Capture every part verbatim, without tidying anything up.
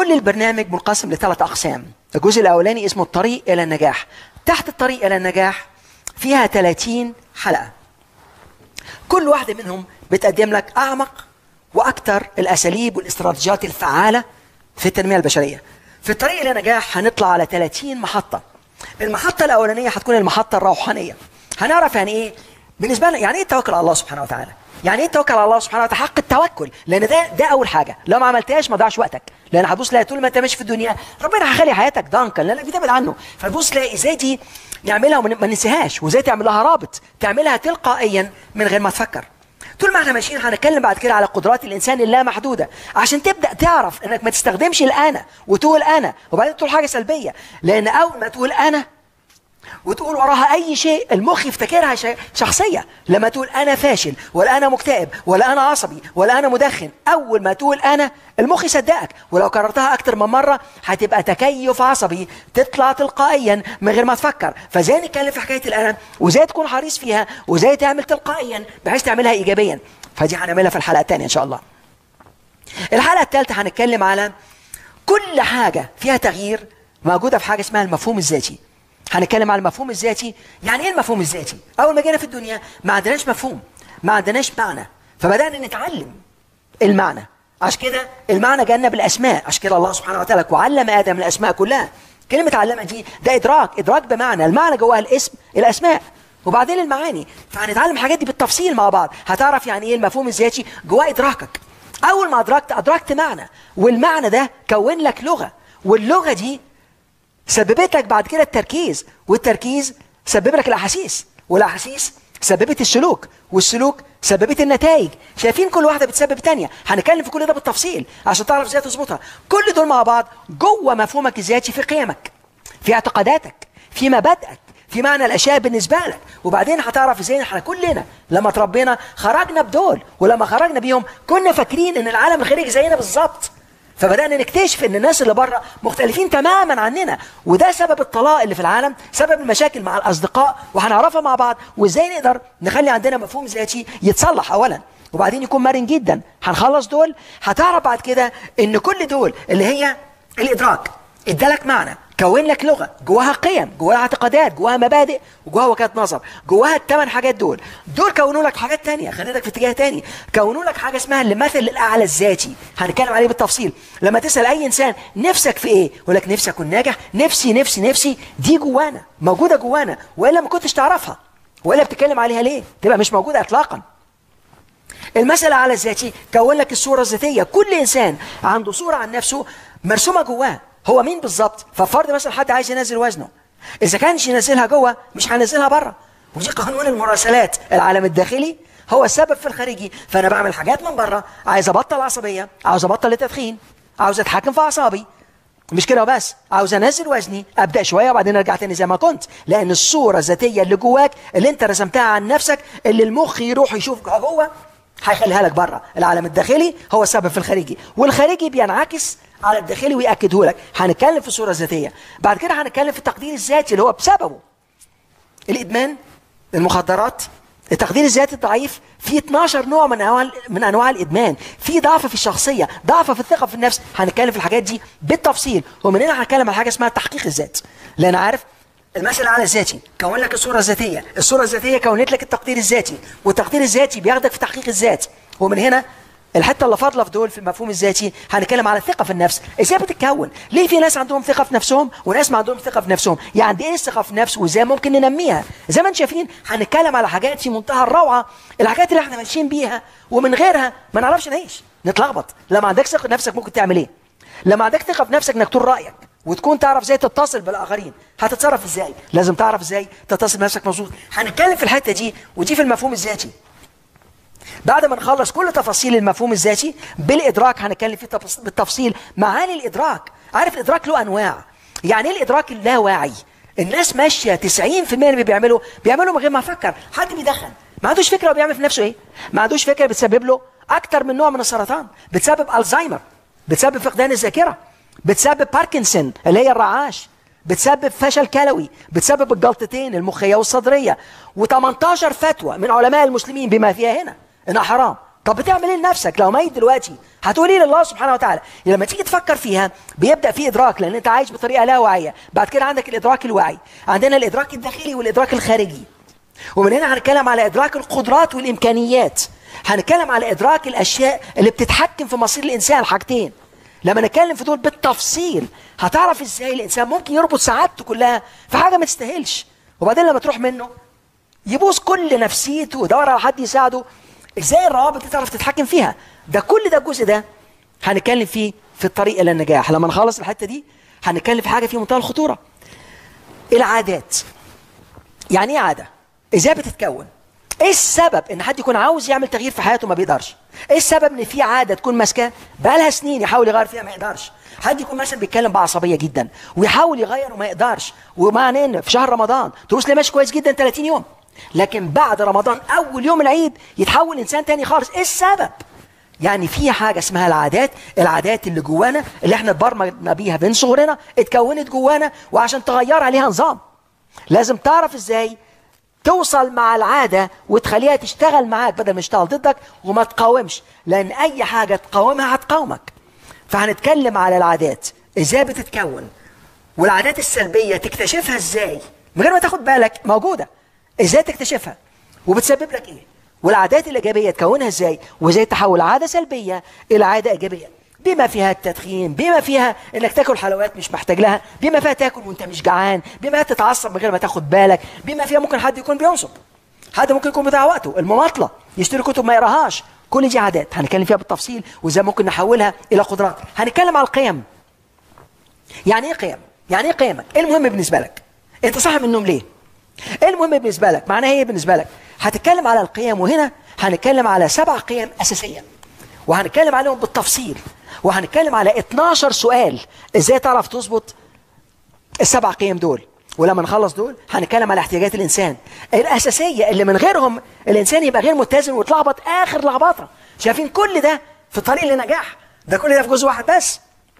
كل البرنامج منقسم لثلاث أقسام. الجزء الأولاني اسمه الطريق إلى النجاح. تحت الطريق إلى النجاح فيها ثلاثين حلقة، كل واحدة منهم بتقدم لك أعمق وأكثر الأساليب والاستراتيجيات الفعالة في التنمية البشرية. في الطريق إلى النجاح هنطلع على ثلاثين محطة. المحطة الأولانية هتكون المحطة الروحانية. هنعرف يعني إيه بالنسبة لنا، يعني إيه التوكل على الله سبحانه وتعالى، يعني إيه التوكل على الله سبحانه وتعالى، حق التوكل، لأن ده ده أول حاجة. لو ما عملتهاش ما ضيعش وقتك، لأن هتبص تلاقي طول ما أنت ماشي في الدنيا ربنا هيخلي حياتك ضنكا لأنك بتبعد عنه. فتبص تلاقي إزاي دي نعملها وما ننساهاش، وإزاي تعمل لها رابط، تعملها تلقائيا من غير ما تفكر. طول ما احنا ماشيين هنتكلم بعد كده على قدرات الانسان اللامحدوده، عشان تبدا تعرف انك ما تستخدمش الانا وتقول انا وبعدين تقول حاجه سلبيه، لان اول ما تقول انا وتقول وراها اي شيء المخ يفتكرها شخصيه. لما تقول انا فاشل ولا انا مكتئب ولا انا عصبي ولا انا مدخن، اول ما تقول انا المخ يصدقك، ولو كررتها اكتر من مره هتبقى تكيف عصبي تطلع تلقائيا من غير ما تفكر. فازاي نتكلم في حكايه الانا وازاي تكون حريص فيها وازاي تعمل تلقائيا بحيث تعملها ايجابيا، فدي هنعملها في الحلقه الثانيه ان شاء الله. الحلقه الثالثه هنتكلم على كل حاجه فيها تغيير موجوده في حاجه اسمها المفهوم الذاتي. هنتكلم على المفهوم الذاتي. يعني ايه المفهوم الذاتي؟ اول ما جينا في الدنيا ما عندناش مفهوم، ما عندناش معنى، فبدانا نتعلم المعنى. عشان كده المعنى جانا بالاسماء، عشان كده الله سبحانه وتعالى وعلم ادم الاسماء كلها. كلمه علمها دي ده ادراك، ادراك بمعنى المعنى جواها الاسم الاسماء وبعدين المعاني. فهنتعلم الحاجات دي بالتفصيل مع بعض. هتعرف يعني ايه المفهوم الذاتي جواه ادراكك. اول ما ادركت ادركت معنى، والمعنى ده كون لك لغه، واللغه دي سببت لك بعد كده التركيز، والتركيز سبب لك الاحاسيس، والاحاسيس سببت السلوك، والسلوك سببت النتائج. شايفين كل واحده بتسبب الثانيه. هنتكلم في كل ده بالتفصيل عشان تعرف ازاي تظبطها. كل دول مع بعض جوه مفهومك الذاتي، في قيمك، في اعتقاداتك، في مبادئك، في معنى الاشياء بالنسبه لك. وبعدين هتعرف ازاي احنا كلنا لما تربينا خرجنا بدول، ولما خرجنا بيهم كنا فاكرين ان العالم الخارجي زينا بالظبط، فبدأنا نكتشف ان الناس اللي بره مختلفين تماما عننا، وده سبب الطلاق اللي في العالم، سبب المشاكل مع الاصدقاء، وهنعرفها مع بعض وازاي نقدر نخلي عندنا مفهوم ذاتي يتصلح اولا وبعدين يكون مرن جدا. هنخلص دول هتعرف بعد كده ان كل دول اللي هي الادراك ادالك معنى، كون لك لغه جواها قيم، جواها اعتقادات، جواها مبادئ، وجواها وجهات نظر، جواها الثمان حاجات دول. دول كونوا لك حاجات ثانيه خليتك في اتجاه ثاني، كونوا لك حاجه اسمها المثل الاعلى الذاتي، هنتكلم عليه بالتفصيل. لما تسال اي انسان نفسك في ايه يقول لك نفسي اكون ناجح، نفسي نفسي نفسي، دي جوانا موجوده جوانا، والا ما كنتش تعرفها، والا بتتكلم عليها ليه؟ تبقى مش موجوده اطلاقا. المثل الاعلى الذاتي كون لك الصوره الذاتيه. كل انسان عنده صوره عن نفسه مرسومه جواه، هو مين بالظبط. ففرض مثلا حد عايز ينزل وزنه، اذا كانش ينزلها جوه مش هينزلها بره، ودي قانون المراسلات. العالم الداخلي هو السبب في الخارجي. فانا بعمل حاجات من بره، عايز ابطل عصبيه، عاوز ابطل التدخين، عاوز اتحكم في اعصابي، مش كده وبس، عاوز انزل وزني، ابدا شويه وبعدين ارجع تاني زي ما كنت، لان الصوره الذاتيه اللي جواك اللي انت رسمتها عن نفسك اللي المخ يروح يشوف جوه هيخليها لك بره. العالم الداخلي هو السبب في الخارجي، والخارجي بينعكس على الداخلي ويأكده لك. هنتكلم في الصورة الذاتية. بعد كده هنتكلم في التقدير الذاتي اللي هو بسببه الإدمان، المخدرات، التقدير الذاتي الضعيف. في اثناشر نوع من انواع من انواع الادمان. في ضعف في الشخصيه، ضعف في الثقه في النفس. هنتكلم في الحاجات دي بالتفصيل، ومن هنا هنتكلم على حاجه اسمها تحقيق الذات. لان عارف المثل الاعلى الذاتي كون لك الصوره الذاتيه، الصوره الذاتيه كونت لك التقدير الذاتي، والتقدير الذاتي بياخدك في تحقيق الذات. ومن هنا الحته اللي فاضله في دول في المفهوم الذاتي هنتكلم على الثقه في النفس. ازاي بتتكون؟ ليه في ناس عندهم ثقه في نفسهم وناس ما عندهم ثقه في نفسهم؟ يعني ايه الثقه في النفس وازاي ممكن ننميها؟ زي ما انتم شايفين هنتكلم على حاجات في منتهى الروعه، الحاجات اللي احنا ماشيين بيها ومن غيرها ما نعرفش نعيش، نتلخبط. لما عندك ثقه في نفسك ممكن تعمل ايه؟ لما عندك ثقه في نفسك انك تقول رايك وتكون تعرف ازاي تتصل بالاخرين، هتتصرف ازاي؟ لازم تعرف ازاي تتصل بنفسك مظبوط. هنتكلم في الحته دي، ودي في المفهوم الذاتي. بعد ما نخلص كل تفاصيل المفهوم الذاتي بالادراك هنتكلم فيه بالتفصيل معاني الادراك. عارف الادراك له انواع. يعني ايه الادراك اللاواعي؟ الناس ماشيه تسعين في المية اللي بيعملوا بيعملوا من غير ما يفكر. حد بيدخن ما عندوش فكره هو بيعمل في نفسه ايه، ما عندوش فكره بتسبب له اكتر من نوع من السرطان، بتسبب الزهايمر، بتسبب فقدان الذاكره، بتسبب باركنسون اللي هي الرعاش، بتسبب فشل كلوي، بتسبب الجلطتين المخيه والصدريه. و18 فتوى من علماء المسلمين بما فيها هنا انها حرام، طب بتعمل ايه لنفسك لو ميت دلوقتي؟ هتقول ايه لله سبحانه وتعالى؟ لما تيجي تفكر فيها بيبدا في ادراك، لان انت عايش بطريقه لا واعيه. بعد كده عندك الادراك الواعي، عندنا الادراك الداخلي والادراك الخارجي. ومن هنا هنتكلم على ادراك القدرات والامكانيات، هنتكلم على ادراك الاشياء اللي بتتحكم في مصير الانسان. حاجتين لما نتكلم في دول بالتفصيل هتعرف ازاي الانسان ممكن يربط سعادته كلها في حاجه ما تستاهلش، وبعدين لما تروح منه يبوظ كل نفسيته ويدور على حد يساعده. ازاي الروابط تعرف تتحكم فيها؟ ده كل ده الجزء ده هنتكلم فيه في الطريق الى النجاح. لما نخلص الحته دي هنتكلم في حاجه في منتهى الخطوره، العادات. يعني ايه عاده؟ ازاي بتتكون؟ ايه السبب ان حد يكون عاوز يعمل تغيير في حياته ما بيقدرش؟ ايه السبب ان في عاده تكون ماسكاه بقالها سنين يحاول يغير فيها ما يقدرش؟ حد يكون مثلا بيتكلم بعصبيه جدا ويحاول يغير وما يقدرش، ومعنى ان في شهر رمضان تروس لي ماشي كويس جدا ثلاثين يوم، لكن بعد رمضان اول يوم العيد يتحول انسان تاني خالص. ايه السبب؟ يعني في حاجه اسمها العادات، العادات اللي جوانا اللي احنا اتبرمجنا بيها من صغرنا، اتكونت جوانا، وعشان تغيرها ليها نظام. لازم تعرف ازاي توصل مع العاده وتخليها تشتغل معاك بدل ما تشتغل ضدك، وما تقاومش، لان اي حاجه تقاومها هتقاومك. فهنتكلم على العادات ازاي بتتكون، والعادات السلبيه تكتشفها ازاي من غير ما تاخد بالك موجوده، ازاي تكتشفها وبتسبب لك ايه، والعادات الايجابيه تكونها ازاي، وازاي تحول عاده سلبيه الى عاده ايجابيه، بما فيها التدخين، بما فيها انك تاكل حلويات مش محتاج لها، بما فيها تاكل وانت مش جعان، بما تتعصب من غير ما تاخد بالك، بما فيها ممكن حد يكون بينصب، حد ممكن يكون بيضيع وقته، المماطله، يشتري كتب ما يقراهاش. كل دي عادات هنتكلم فيها بالتفصيل، وازاي ممكن نحولها الى قدرات. هنتكلم على القيم. يعني ايه قيم؟ يعني ايه قيمك؟ ايه المهم بالنسبه لك؟ انت صاحي من النوم ليه؟ ايه المهم بالنسبه لك؟ معناها ايه بالنسبه لك؟ هتتكلم على القيم، وهنا هنتكلم على سبع قيم اساسيه، وهنتكلم عليهم بالتفصيل، وهنتكلم على اتناشر سؤال ازاي تعرف تظبط السبع قيم دول. ولما نخلص دول هنتكلم على احتياجات الانسان الاساسيه اللي من غيرهم الانسان يبقى غير متزن ويتلخبط اخر لخبطه. شايفين كل ده في الطريق للنجاح؟ ده كل ده في جزء واحد بس.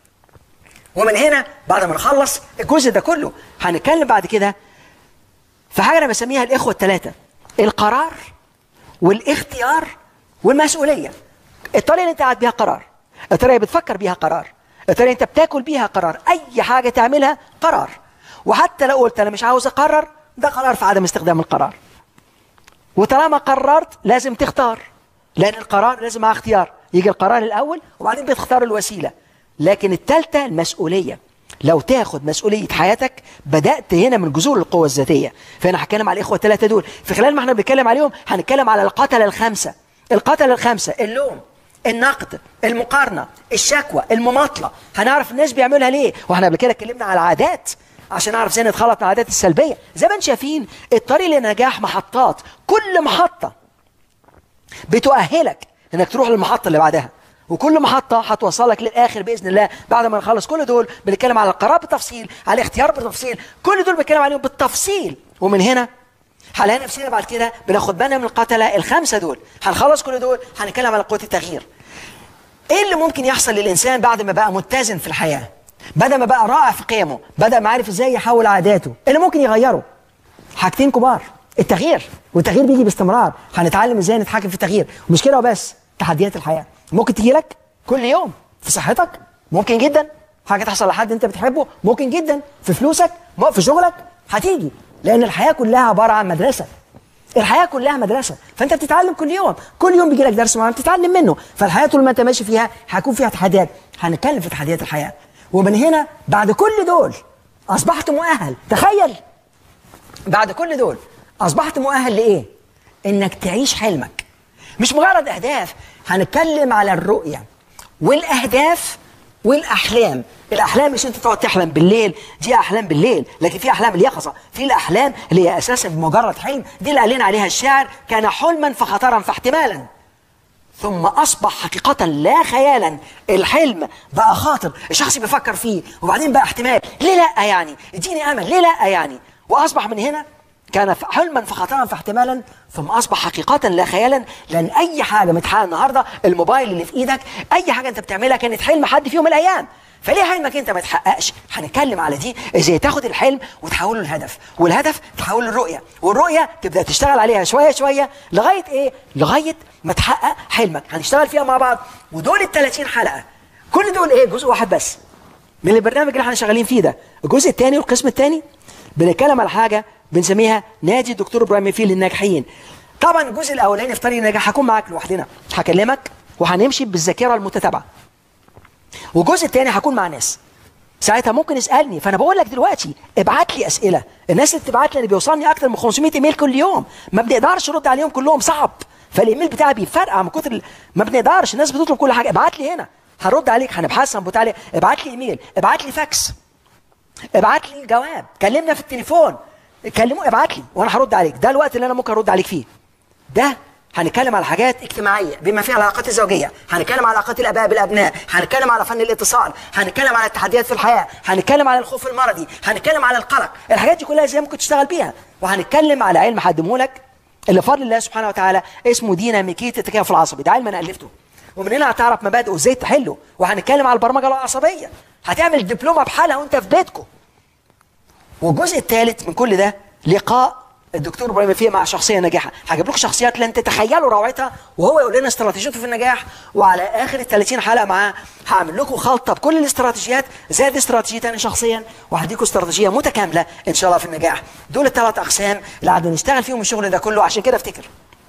ومن هنا بعد ما نخلص الجزء ده كله هنتكلم بعد كده في حاجه انا بسميها الاخوه الثلاثه: القرار والاختيار والمسؤوليه. الطريقه اللي انت قاعد بيها قرار، الطريقه اللي بتفكر بيها قرار، الطريقه اللي انت بتاكل بيها قرار، اي حاجه تعملها قرار. وحتى لو قلت انا مش عاوز اقرر، ده قرار في عدم استخدام القرار. وطالما قررت لازم تختار، لان القرار لازم مع اختيار. يجي القرار الاول وبعدين بتختار الوسيله. لكن الثالثه المسؤوليه. لو تاخد مسؤوليه حياتك بدات هنا من جذور القوه الذاتيه. فانا هتكلم على الاخوه الثلاثه دول. في خلال ما احنا بنتكلم عليهم هنتكلم على القتله الخمسه. القتله الخمسه: اللوم، النقد، المقارنه، الشكوى، المماطله. هنعرف الناس بيعملها ليه، واحنا قبل كده اتكلمنا على العادات عشان نعرف ازاي نتخلص من العادات السلبيه. زي ما انتم شايفين الطريق للنجاح محطات، كل محطه بتؤهلك انك تروح للمحطه اللي بعدها، وكل محطه هتوصلك للاخر باذن الله. بعد ما نخلص كل دول بنتكلم على القرار بالتفصيل، على الاختيار بالتفصيل، كل دول بنتكلم عليهم بالتفصيل. ومن هنا هنلاقي نفسنا بعد كده بناخد بالنا من القتله الخمسه دول. هنخلص كل دول هنتكلم على قوه التغيير. ايه اللي ممكن يحصل للانسان بعد ما بقى متزن في الحياه، بدل ما بقى رائع في قيمه، بدل ما عارف ازاي يحول عاداته؟ إيه اللي ممكن يغيره؟ حاجتين كبار: التغيير، والتغيير بيجي باستمرار. هنتعلم ازاي نتحكم في التغيير. مش كده وبس، تحديات الحياه ممكن تجي لك كل يوم. في صحتك ممكن جدا حاجه تحصل لحد انت بتحبه، ممكن جدا في فلوسك، في شغلك هتيجي، لان الحياه كلها عباره عن مدرسه. الحياه كلها مدرسه، فانت بتتعلم كل يوم، كل يوم بيجي لك درس معين بتتعلم منه. فالحياه طول ما انت ماشي فيها هيكون فيها تحديات. هنتكلم في تحديات الحياه. ومن هنا بعد كل دول اصبحت مؤهل. تخيل بعد كل دول اصبحت مؤهل لايه؟ انك تعيش حلمك، مش مجرد اهداف. هنتكلم على الرؤيه والاهداف والاحلام. الاحلام مش انت تقعد تحلم بالليل، دي احلام بالليل، لكن في احلام اليقظه، في الاحلام اللي هي اساسا مجرد حلم. دي اللي قال لنا عليها الشاعر: كان حلما فخطرا فاحتمالا ثم اصبح حقيقه لا خيالا. الحلم بقى خاطر الشخص بيفكر فيه، وبعدين بقى احتمال. ليه لا يعني؟ اديني امل. ليه لا يعني؟ واصبح من هنا كان حلما فخطرا فاحتمالا ثم اصبح حقيقه لا خيالا، لان اي حاجه متحققه النهارده، الموبايل اللي في ايدك، اي حاجه انت بتعملها كانت حلم حد في يوم من الايام. فليه حلمك انت ما يتحققش؟ هنتكلم على دي، ازاي تاخد الحلم وتحوله لهدف، والهدف تحوله لرؤيه، والرؤيه تبدا تشتغل عليها شويه شويه لغايه ايه؟ لغايه ما تحقق حلمك. هنشتغل فيها مع بعض، ودول ال ثلاثين حلقه كل دول ايه؟ جزء واحد بس من البرنامج اللي احنا شغالين فيه ده. الجزء الثاني والقسم الثاني بنتكلم على حاجه بنسميها نادي الدكتور ابراهيم فيه للناجحين. طبعا الجزء الاولاني في طريق النجاح هكون معاك لوحدنا، هكلمك وهنمشي بالذاكره المتتابعه. والجزء الثاني هكون مع ناس ساعتها ممكن يسالني، فانا بقول لك دلوقتي ابعت لي اسئله. الناس اللي بتبعت لي اللي بيوصلني اكتر من خمسمائة ايميل كل يوم، ما بنقدرش نرد عليهم كلهم، صعب، فالايميل بتاعي بيفرقع من كتر ما بنقدرش. الناس بتطلب كل حاجه، ابعت لي هنا هرد عليك، هنبحث هنبوت عليك، ابعت لي ايميل، ابعت لي فاكس، ابعت لي جواب، كلمنا في التليفون، كلموا ابعت لي وانا هرد عليك. ده الوقت اللي انا ممكن ارد عليك فيه. ده هنتكلم على حاجات اجتماعيه بما فيها العلاقات الزوجيه، هنتكلم على علاقات الاباء بالابناء، هنتكلم على فن الاتصال، هنتكلم على التحديات في الحياه، هنتكلم على الخوف المرضي، هنتكلم على القلق. الحاجات دي كلها ازاي ممكن تشتغل بيها، وهنتكلم على علم هقدمه لك اللي بفضل الله سبحانه وتعالى اسمه ديناميكيه التكيف العصبي. ده علم انا الفته، ومن هنا هتعرف مبادئه ازاي تحله. وهنتكلم على البرمجه العصبيه، هتعمل دبلومه بحالها وانت في بيتكم. والجزء الثالث من كل ده لقاء الدكتور ابراهيم فيه مع شخصيه ناجحه، هجيب لكم شخصيات لن تتخيلوا روعتها، وهو يقول لنا استراتيجيته في النجاح. وعلى اخر ال ثلاثين حلقه معاه هعمل لكم خلطه بكل الاستراتيجيات زائد استراتيجيتي انا شخصيا، وهديكم استراتيجيه متكامله ان شاء الله في النجاح. دول الثلاث اقسام اللي قاعدين نشتغل فيهم الشغل ده كله. عشان كده افتكر،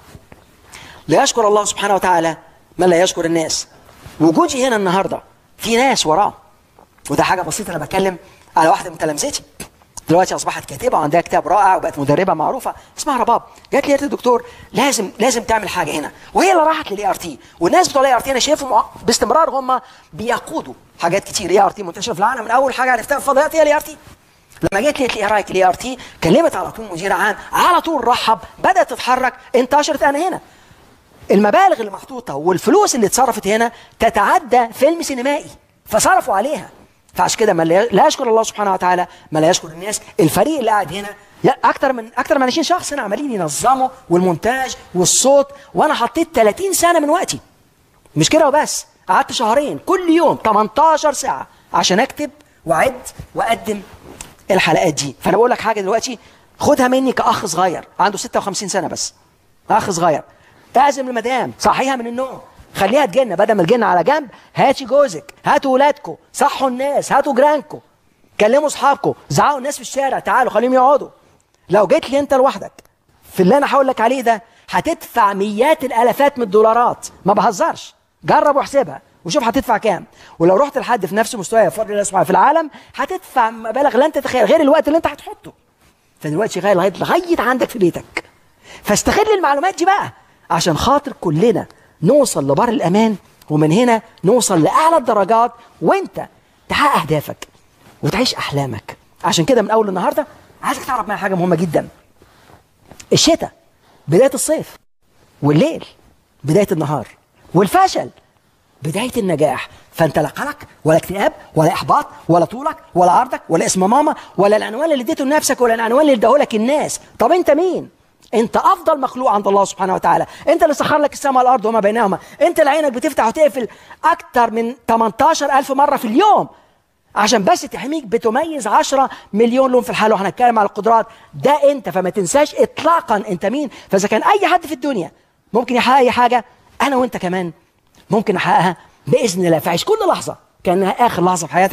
لا يشكر الله سبحانه وتعالى من لا يشكر الناس. وجودي هنا النهارده في ناس وراه، وده حاجه بسيطه. انا بتكلم على واحده من تلامذتي دلوقتي اصبحت كاتبه وعندها كتاب رائع وبقت مدربه معروفه اسمها رباب. جات لي قالت لي دكتور لازم لازم تعمل حاجه هنا، وهي اللي راحت للاي ار تي. والناس بتوع الاي ار تي انا شايفهم باستمرار هم بيقودوا حاجات كتير. اي ار تي منتشره في العالم، من اول حاجه عرفتها في فضائيات هي الاي ار تي. لما جت لي ايه رايك الاي ار تي، كلمت على طول مدير عام، على طول رحب، بدات تتحرك، انتشرت. انا هنا المبالغ اللي محطوطه والفلوس اللي اتصرفت هنا تتعدى فيلم سينمائي، فصرفوا عليها. فعشان كده ما لا يشكر الله سبحانه وتعالى ما لا يشكر الناس. الفريق اللي قاعد هنا اكتر من اكتر من عشرين شخص هنا عمالين ينظموا، والمونتاج والصوت، وانا حطيت ثلاثين سنه من وقتي. مش كده وبس، قعدت شهرين كل يوم ثمانية عشر ساعه عشان اكتب واعد واقدم الحلقات دي. فانا بقول لك حاجه دلوقتي خدها مني كاخ صغير عنده ستة وخمسين سنه، بس اخ صغير. اعزم المدام، صحيها من النوم، خليها تجن، بدل ما تجن على جنب هاتي جوزك، هاتوا ولادكم، صحوا الناس، هاتوا جيرانكم، كلموا اصحابكم، زعقوا الناس في الشارع، تعالوا خليهم يقعدوا. لو جيت لي انت لوحدك في اللي انا هقول لك عليه ده هتدفع مئات الالافات من الدولارات، ما بهزرش. جرب واحسبها وشوف هتدفع كام. ولو رحت لحد في نفس مستوى بفضل الله سبحانه في العالم هتدفع مبالغ لن تتخيل، غير الوقت اللي انت هتحطه. فدلوقتي شغال لغايه لغايه عندك في بيتك. فاستغل المعلومات دي بقى عشان خاطر كلنا نوصل لبر الامان، ومن هنا نوصل لاعلى الدرجات، وانت تحقق اهدافك وتعيش احلامك. عشان كده من اول النهارده عايزك تعرف معايا حاجه مهمه جدا. الشتاء بدايه الصيف، والليل بدايه النهار، والفشل بدايه النجاح. فانت لا قلق ولا اكتئاب ولا احباط ولا طولك ولا عرضك ولا اسم ماما ولا العنوان اللي اديته لنفسك ولا العنوان اللي اداهولك الناس. طب انت مين؟ انت افضل مخلوق عند الله سبحانه وتعالى. انت اللي سخر لك السماء والارض وما بينهما. انت اللي عينك بتفتح وتقفل اكتر من ثمانية عشر ألف مره في اليوم عشان بس تحميك. بتميز عشرة مليون لون في الحاله، وهنتكلم على القدرات. ده انت، فما تنساش اطلاقا انت مين. فاذا كان اي حد في الدنيا ممكن يحقق اي حاجه، انا وانت كمان ممكن نحققها باذن الله. فعيش كل لحظه كانها اخر لحظه في حياتك.